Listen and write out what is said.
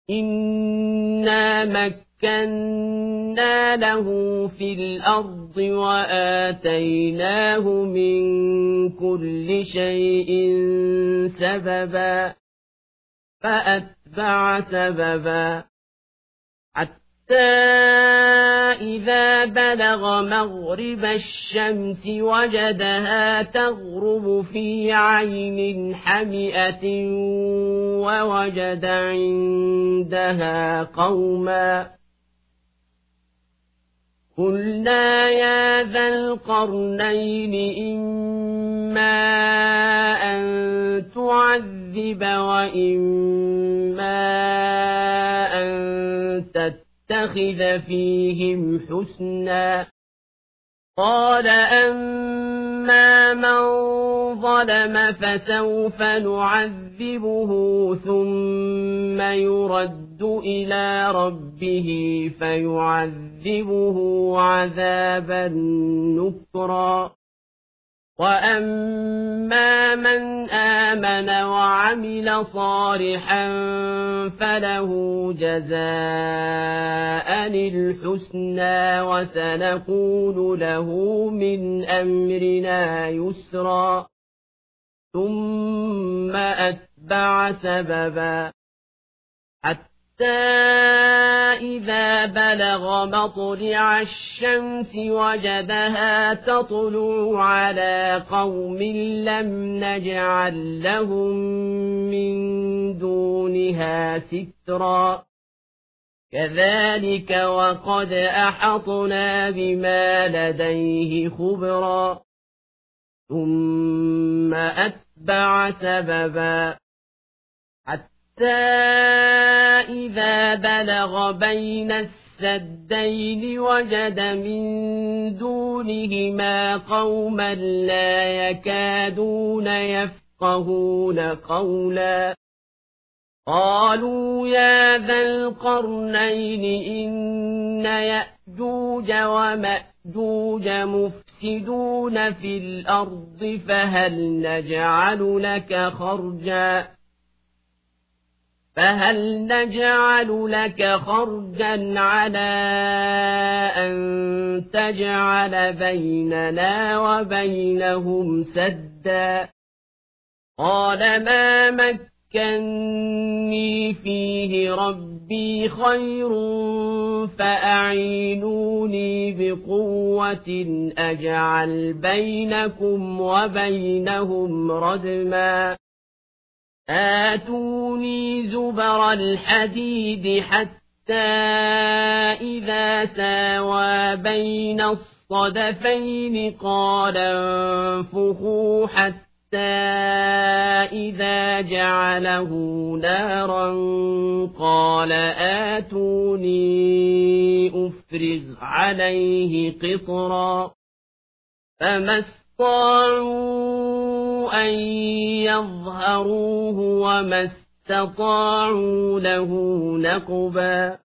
إنا مكنا له في الأرض وآتيناه من كل شيء سببا فأتبع سببا حتى إذا بلغ مغرب الشمس وجدها تغرب في عين حمئة ووجد عندها قوما قلنا يا ذا القرنين إما أن تعذب وإما أن تتخذ فيهم حسنا قال أما من ظلم فسوف نعذبه ثم يرد إلى ربه فيعذبه عذابا نكرا وأما من آمن وعمل صالحا فله جزاء الحسنى وسنقول له من أمرنا يسرا ثم أتبع سببا حتى إذا بلغ مطلع الشمس وجدها تطلع على قوم لم نجعل لهم من دونها سترا كذلك وقد أحطنا بما لديه خبرا ثم أتبع سببا حتى إذا بلغ بين السدين وجد من دونهما قوما لا يكادون يفقهون قولا قالوا يا ذا القرنين إن يأجوج ومأجوج مفسدون في الأرض فهل نجعل لك خرجا على أن تجعل بيننا وبينهم سدا قال ما مكني فيه ربي خير فأعينوني بقوة أجعل بينكم وبينهم ردما آتوني زبر الحديد حتى إذا ساوى بين الصدفين قال انفخوا حتى إذا جعله نارا قال آتوني أفرغ عليه قطرا فما استطاعوا أن يظهروه وما استطاعوا له نقبا